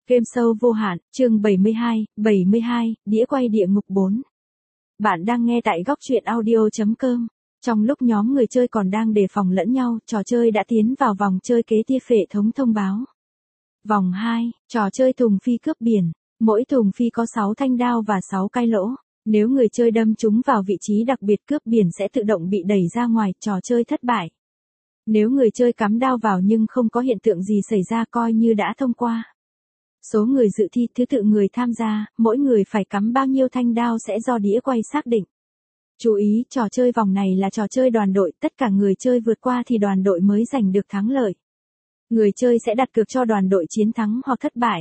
Game show vô hạn, chương 72, đĩa quay địa ngục 4. Bạn đang nghe tại góc truyện audio.com. Trong lúc nhóm người chơi còn đang đề phòng lẫn nhau, trò chơi đã tiến vào vòng chơi kế tiếp. Hệ thống thông báo. Vòng 2, trò chơi thùng phi cướp biển. Mỗi thùng phi có 6 thanh đao và 6 cái lỗ. Nếu người chơi đâm chúng vào vị trí đặc biệt cướp biển sẽ tự động bị đẩy ra ngoài, trò chơi thất bại. Nếu người chơi cắm đao vào nhưng không có hiện tượng gì xảy ra coi như đã thông qua. Số người dự thi, thứ tự người tham gia, mỗi người phải cắm bao nhiêu thanh đao sẽ do đĩa quay xác định. Chú ý, trò chơi vòng này là trò chơi đoàn đội, tất cả người chơi vượt qua thì đoàn đội mới giành được thắng lợi. Người chơi sẽ đặt cược cho đoàn đội chiến thắng hoặc thất bại.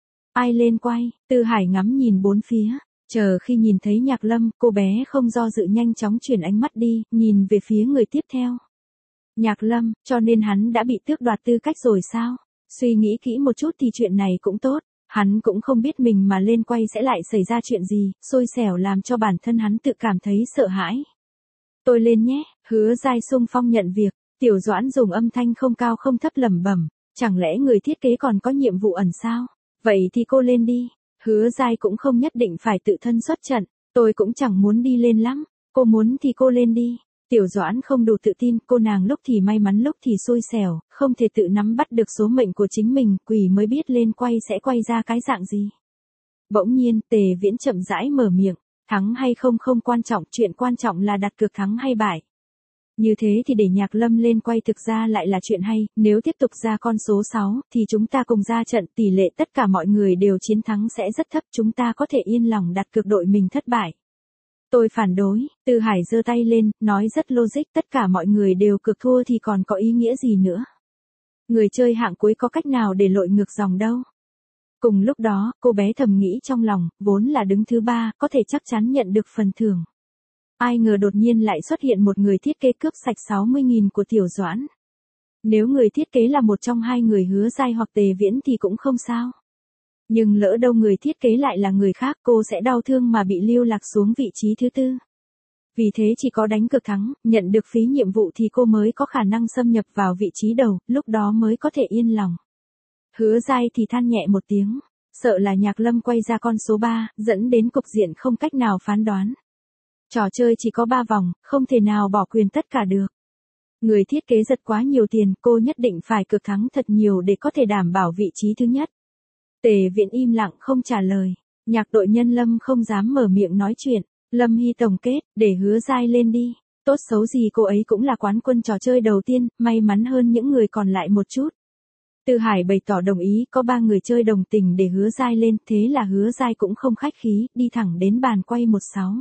Ai lên quay? Tư Hải ngắm nhìn bốn phía, chờ khi nhìn thấy Nhạc Lâm, cô bé không do dự nhanh chóng chuyển ánh mắt đi, nhìn về phía người tiếp theo. Nhạc Lâm, cho nên hắn đã bị tước đoạt tư cách rồi sao? Suy nghĩ kỹ một chút thì chuyện này cũng tốt, hắn cũng không biết mình mà lên quay sẽ lại xảy ra chuyện gì, xui xẻo làm cho bản thân hắn tự cảm thấy sợ hãi. Tôi lên nhé, Hứa Giai xung phong nhận việc, Tiểu Doãn dùng âm thanh không cao không thấp lẩm bẩm, chẳng lẽ người thiết kế còn có nhiệm vụ ẩn sao? Vậy thì cô lên đi. Hứa Giai cũng không nhất định phải tự thân xuất trận, tôi cũng chẳng muốn đi lên lắm, cô muốn thì cô lên đi. Tiểu Doãn không đủ tự tin, cô nàng lúc thì may mắn lúc thì xui xẻo, không thể tự nắm bắt được số mệnh của chính mình, quỷ mới biết lên quay sẽ quay ra cái dạng gì. Bỗng nhiên, Tề Viễn chậm rãi mở miệng, thắng hay không không quan trọng, chuyện quan trọng là đặt cược thắng hay bại. Như thế thì để Nhạc Lâm lên quay thực ra lại là chuyện hay, nếu tiếp tục ra con số 6, thì chúng ta cùng ra trận, tỷ lệ tất cả mọi người đều chiến thắng sẽ rất thấp, chúng ta có thể yên lòng đặt cược đội mình thất bại. Tôi phản đối, Tư Hải giơ tay lên, nói rất logic, tất cả mọi người đều cược thua thì còn có ý nghĩa gì nữa. Người chơi hạng cuối có cách nào để lội ngược dòng đâu. Cùng lúc đó, cô bé thầm nghĩ trong lòng, vốn là đứng thứ 3, có thể chắc chắn nhận được phần thưởng. Ai ngờ đột nhiên lại xuất hiện một người thiết kế cướp sạch 60.000 của Tiểu Doãn. Nếu người thiết kế là một trong hai người Hứa Giai hoặc Tề Viễn thì cũng không sao. Nhưng lỡ đâu người thiết kế lại là người khác, cô sẽ đau thương mà bị lưu lạc xuống vị trí thứ 4. Vì thế chỉ có đánh cược thắng, nhận được phí nhiệm vụ thì cô mới có khả năng xâm nhập vào vị trí đầu, lúc đó mới có thể yên lòng. Hứa Giai thì than nhẹ một tiếng, sợ là Nhạc Lâm quay ra con số 3, dẫn đến cục diện không cách nào phán đoán. Trò chơi chỉ có 3 vòng, không thể nào bỏ quyền tất cả được. Người thiết kế giật quá nhiều tiền, cô nhất định phải cược thắng thật nhiều để có thể đảm bảo vị trí thứ nhất. Tề Viễn im lặng không trả lời, nhạc đội nhân Lâm không dám mở miệng nói chuyện, Lâm Hy tổng kết, để Hứa Giai lên đi, tốt xấu gì cô ấy cũng là quán quân trò chơi đầu tiên, may mắn hơn những người còn lại một chút. Tư Hải bày tỏ đồng ý, có 3 người chơi đồng tình để Hứa Giai lên, thế là Hứa Giai cũng không khách khí, đi thẳng đến bàn quay 16.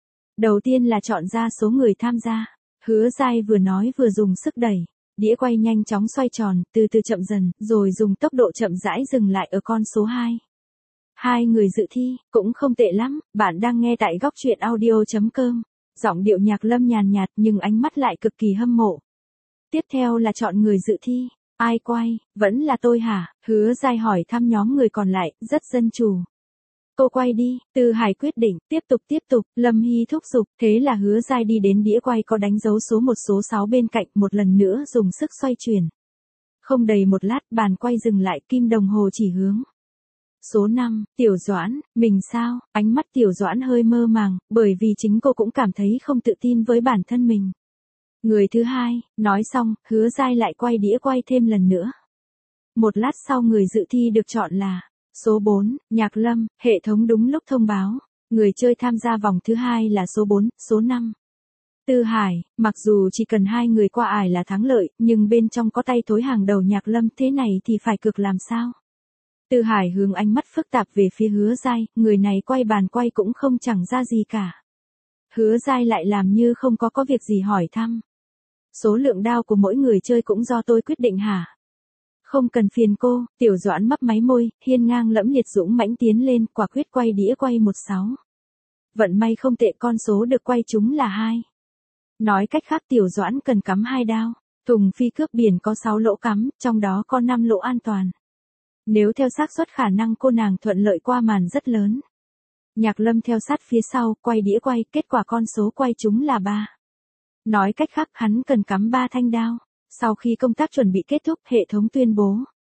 Đầu tiên là chọn ra số người tham gia, Hứa Giai vừa nói vừa dùng sức đẩy. Đĩa quay nhanh chóng xoay tròn, từ từ chậm dần, rồi dùng tốc độ chậm rãi dừng lại ở con số 2. 2 người dự thi, cũng không tệ lắm, bạn đang nghe tại góc truyện audio.com. Giọng điệu Nhạc Lâm nhàn nhạt nhưng ánh mắt lại cực kỳ hâm mộ. Tiếp theo là chọn người dự thi, ai quay, vẫn là tôi hả? Hứa Giai hỏi thăm nhóm người còn lại, rất dân chủ. Cô quay đi, Tư Hải quyết định, tiếp tục, Lâm Hy thúc giục, thế là Hứa Giai đi đến đĩa quay có đánh dấu số 1 số 6 bên cạnh, một lần nữa dùng sức xoay chuyển. Không đầy một lát, bàn quay dừng lại, kim đồng hồ chỉ hướng. Số 5, Tiểu Doãn, mình sao? Ánh mắt Tiểu Doãn hơi mơ màng, bởi vì chính cô cũng cảm thấy không tự tin với bản thân mình. Người thứ 2, nói xong, Hứa Giai lại quay đĩa quay thêm lần nữa. Một lát sau người dự thi được chọn là số 4, Nhạc Lâm, hệ thống đúng lúc thông báo. Người chơi tham gia vòng thứ 2 là số 4, số 5. Tư Hải, mặc dù chỉ cần 2 người qua ải là thắng lợi, nhưng bên trong có tay thối hàng đầu Nhạc Lâm, thế này thì phải cược làm sao? Tư Hải hướng ánh mắt phức tạp về phía Hứa Giai, người này quay bàn quay cũng không chẳng ra gì cả. Hứa Giai lại làm như không có việc gì hỏi thăm. Số lượng đao của mỗi người chơi cũng do tôi quyết định hả? Không cần phiền cô, Tiểu Doãn mấp máy môi, hiên ngang lẫm liệt dũng mãnh tiến lên, quả quyết quay đĩa quay 16. Vận may không tệ, con số được quay trúng là 2. Nói cách khác Tiểu Doãn cần cắm 2 đao, thùng phi cướp biển có 6 lỗ cắm, trong đó có 5 lỗ an toàn. Nếu theo xác suất khả năng cô nàng thuận lợi qua màn rất lớn. Nhạc Lâm theo sát phía sau, quay đĩa quay, kết quả con số quay trúng là 3. Nói cách khác hắn cần cắm 3 thanh đao. Sau khi công tác chuẩn bị kết thúc, hệ thống tuyên bố.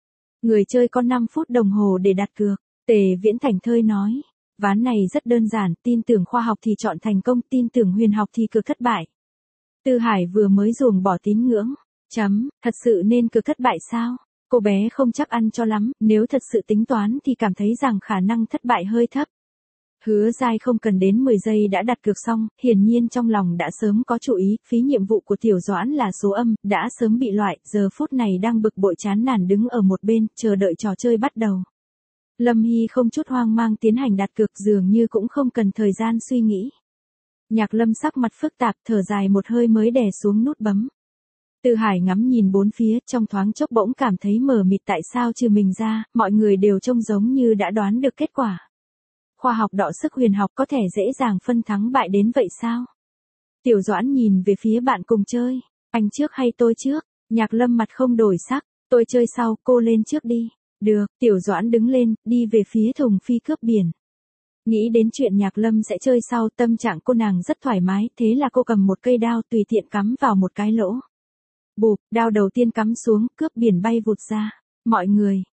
Người chơi có 5 phút đồng hồ để đặt cược. Tề Viễn thảnh thơi nói. Ván này rất đơn giản, tin tưởng khoa học thì chọn thành công, tin tưởng huyền học thì cược thất bại. Tư Hải vừa mới ruồng bỏ tín ngưỡng. Thật sự nên cược thất bại sao? Cô bé không chắc ăn cho lắm, nếu thật sự tính toán thì cảm thấy rằng khả năng thất bại hơi thấp. Hứa Giai không cần đến 10 giây đã đặt cược xong, hiển nhiên trong lòng đã sớm có chủ ý, phí nhiệm vụ của Tiểu Doãn là số âm, đã sớm bị loại, giờ phút này đang bực bội chán nản đứng ở một bên, chờ đợi trò chơi bắt đầu. Lâm Hy không chút hoang mang tiến hành đặt cược, dường như cũng không cần thời gian suy nghĩ. Nhạc Lâm sắc mặt phức tạp, thở dài một hơi mới đè xuống nút bấm. Tư Hải ngắm nhìn bốn phía, trong thoáng chốc bỗng cảm thấy mờ mịt, tại sao trừ mình ra, mọi người đều trông giống như đã đoán được kết quả. Khoa học đọ sức huyền học có thể dễ dàng phân thắng bại đến vậy sao? Tiểu Doãn nhìn về phía bạn cùng chơi. Anh trước hay tôi trước? Nhạc Lâm mặt không đổi sắc. Tôi chơi sau, cô lên trước đi. Được, Tiểu Doãn đứng lên, đi về phía thùng phi cướp biển. Nghĩ đến chuyện Nhạc Lâm sẽ chơi sau, tâm trạng cô nàng rất thoải mái, thế là cô cầm một cây đao tùy tiện cắm vào một cái lỗ. Bụp, đao đầu tiên cắm xuống, cướp biển bay vụt ra. Mọi người,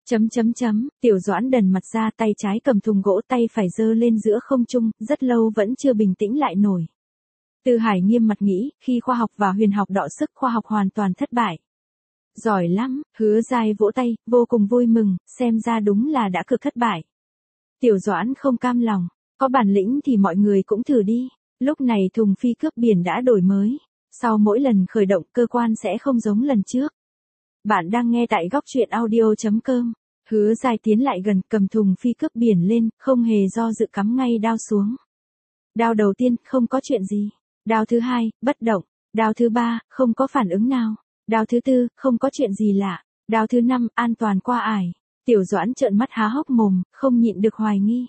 Tiểu Doãn đần mặt ra, tay trái cầm thùng gỗ, tay phải giơ lên giữa không trung, rất lâu vẫn chưa bình tĩnh lại nổi. Tư Hải nghiêm mặt nghĩ, khi khoa học và huyền học đọ sức, khoa học hoàn toàn thất bại. Giỏi lắm, Hứa Giai vỗ tay, vô cùng vui mừng, xem ra đúng là đã cược thất bại. Tiểu Doãn không cam lòng, có bản lĩnh thì mọi người cũng thử đi. Lúc này thùng phi cướp biển đã đổi mới. Sau mỗi lần khởi động, cơ quan sẽ không giống lần trước. Bạn đang nghe tại góc truyện audio.com. Hứa Giai tiến lại gần, cầm thùng phi cướp biển lên, không hề do dự cắm ngay đao xuống. Đao đầu tiên, không có chuyện gì. Đao thứ hai, bất động. Đao thứ ba, không có phản ứng nào. Đao thứ tư, không có chuyện gì lạ. Đao thứ năm, an toàn qua ải. Tiểu Doãn trợn mắt há hốc mồm, không nhịn được hoài nghi.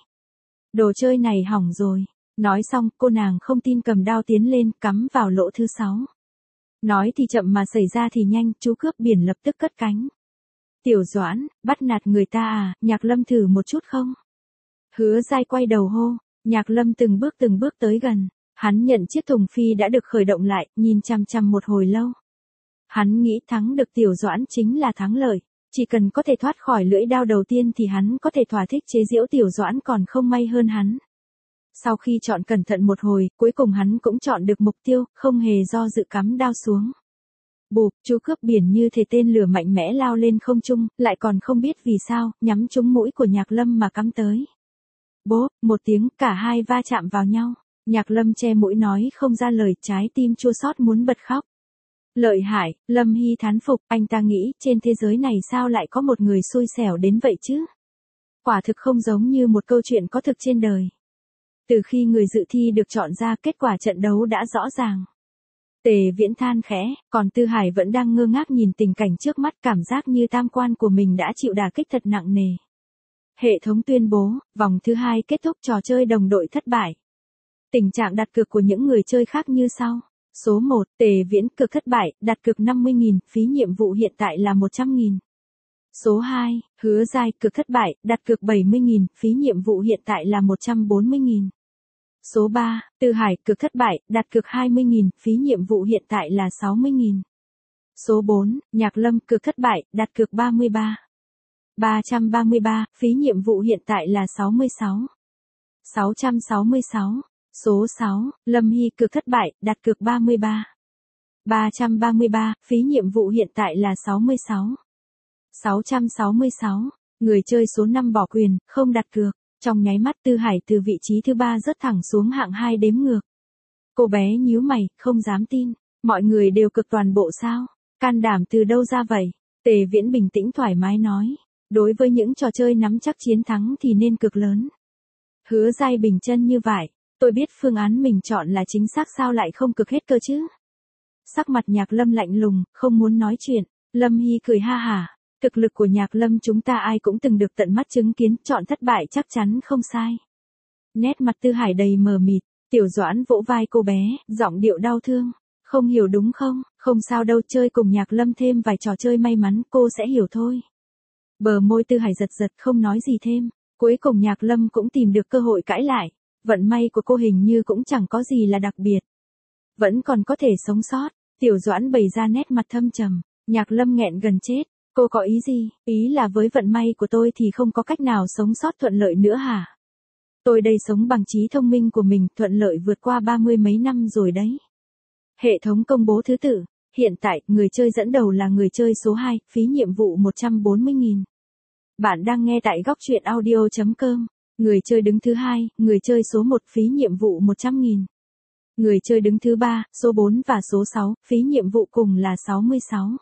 Đồ chơi này hỏng rồi. Nói xong, cô nàng không tin cầm đao tiến lên, cắm vào lỗ thứ 6. Nói thì chậm mà xảy ra thì nhanh, chú cướp biển lập tức cất cánh. Tiểu Doãn, bắt nạt người ta à, Nhạc Lâm thử một chút không? Hứa Giai quay đầu hô, Nhạc Lâm từng bước tới gần. Hắn nhận chiếc thùng phi đã được khởi động lại, nhìn chằm chằm một hồi lâu. Hắn nghĩ thắng được Tiểu Doãn chính là thắng lợi. Chỉ cần có thể thoát khỏi lưỡi đao đầu tiên thì hắn có thể thỏa thích chế giễu Tiểu Doãn còn không may hơn hắn. Sau khi chọn cẩn thận một hồi, cuối cùng hắn cũng chọn được mục tiêu, không hề do dự cắm đao xuống. Bụp, chú cướp biển như thể tên lửa mạnh mẽ lao lên không trung, lại còn không biết vì sao, nhắm trúng mũi của Nhạc Lâm mà cắm tới. Bốp, một tiếng, cả hai va chạm vào nhau. Nhạc Lâm che mũi nói không ra lời, trái tim chua xót muốn bật khóc. Lợi hại, Lâm Hy thán phục, anh ta nghĩ, trên thế giới này sao lại có một người xui xẻo đến vậy chứ? Quả thực không giống như một câu chuyện có thực trên đời. Từ khi người dự thi được chọn ra, kết quả trận đấu đã rõ ràng. Tề Viễn than khẽ, còn Tư Hải vẫn đang ngơ ngác nhìn tình cảnh trước mắt, cảm giác như tam quan của mình đã chịu đả kích thật nặng nề. Hệ thống tuyên bố, vòng thứ 2 kết thúc, trò chơi đồng đội thất bại. Tình trạng đặt cược của những người chơi khác như sau. Số 1, Tề Viễn cược thất bại, đặt cược 50.000, phí nhiệm vụ hiện tại là 100.000. Số 2, Hứa Giai cược thất bại, đặt cược 70.000, phí nhiệm vụ hiện tại là 140.000. Số 3, Tư Hải cược thất bại, đặt cược 20.000, phí nhiệm vụ hiện tại là 60.000. Số 4, Nhạc Lâm cược thất bại, đặt cược 333, phí nhiệm vụ hiện tại là 666. Số 6, Lâm Hy cược thất bại, đặt cược 333, phí nhiệm vụ hiện tại là 666. Người chơi số 5 bỏ quyền, không đặt cược. Trong nháy mắt Tư Hải từ vị trí thứ 3 rớt thẳng xuống hạng 2 đếm ngược. Cô bé nhíu mày, không dám tin. Mọi người đều cược toàn bộ sao? Can đảm từ đâu ra vậy? Tề Viễn bình tĩnh thoải mái nói. Đối với những trò chơi nắm chắc chiến thắng thì nên cược lớn. Hứa Giai bình chân như vậy. Tôi biết phương án mình chọn là chính xác, sao lại không cược hết cơ chứ? Sắc mặt Nhạc Lâm lạnh lùng, không muốn nói chuyện. Lâm Hy cười ha hả. Thực lực của Nhạc Lâm chúng ta ai cũng từng được tận mắt chứng kiến, chọn thất bại chắc chắn không sai. Nét mặt Tư Hải đầy mờ mịt, Tiểu Doãn vỗ vai cô bé, giọng điệu đau thương. Không hiểu đúng không? Không sao đâu, chơi cùng Nhạc Lâm thêm vài trò chơi may mắn, cô sẽ hiểu thôi. Bờ môi Tư Hải giật giật không nói gì thêm. Cuối cùng Nhạc Lâm cũng tìm được cơ hội cãi lại. Vận may của cô hình như cũng chẳng có gì là đặc biệt. Vẫn còn có thể sống sót. Tiểu Doãn bày ra nét mặt thâm trầm. Nhạc Lâm nghẹn gần chết. Cô có ý gì? Ý là với vận may của tôi thì không có cách nào sống sót thuận lợi nữa hả? Tôi đây sống bằng trí thông minh của mình, thuận lợi vượt qua 30 mấy năm rồi đấy. Hệ thống công bố thứ tự. Hiện tại, người chơi dẫn đầu là người chơi số 2, phí nhiệm vụ 140.000. Bạn đang nghe tại góc truyện audio.com. Người chơi đứng thứ 2, người chơi số 1, phí nhiệm vụ 100.000. Người chơi đứng thứ 3, số 4 và số 6, phí nhiệm vụ cùng là 66.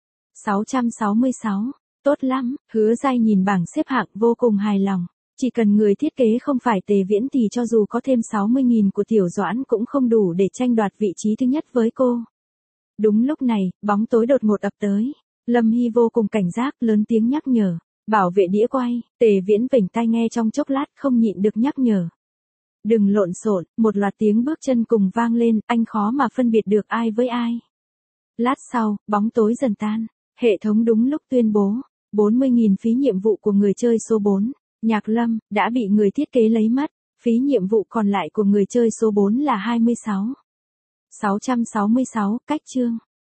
666. Tốt lắm, Hứa Giai nhìn bảng xếp hạng vô cùng hài lòng. Chỉ cần người thiết kế không phải Tề Viễn thì cho dù có thêm 60.000 của Tiểu Doãn cũng không đủ để tranh đoạt vị trí thứ nhất với cô. Đúng lúc này, bóng tối đột ngột ập tới. Lâm Hy vô cùng cảnh giác, lớn tiếng nhắc nhở. Bảo vệ đĩa quay. Tề Viễn vểnh tai nghe trong chốc lát không nhịn được nhắc nhở. Đừng lộn xộn. Một loạt tiếng bước chân cùng vang lên, anh khó mà phân biệt được ai với ai. Lát sau, bóng tối dần tan. Hệ thống đúng lúc tuyên bố. 40.000 phí nhiệm vụ của người chơi số 4, Nhạc Lâm, đã bị người thiết kế lấy mất. Phí nhiệm vụ còn lại của người chơi số 4 là 26. 666, cách chương.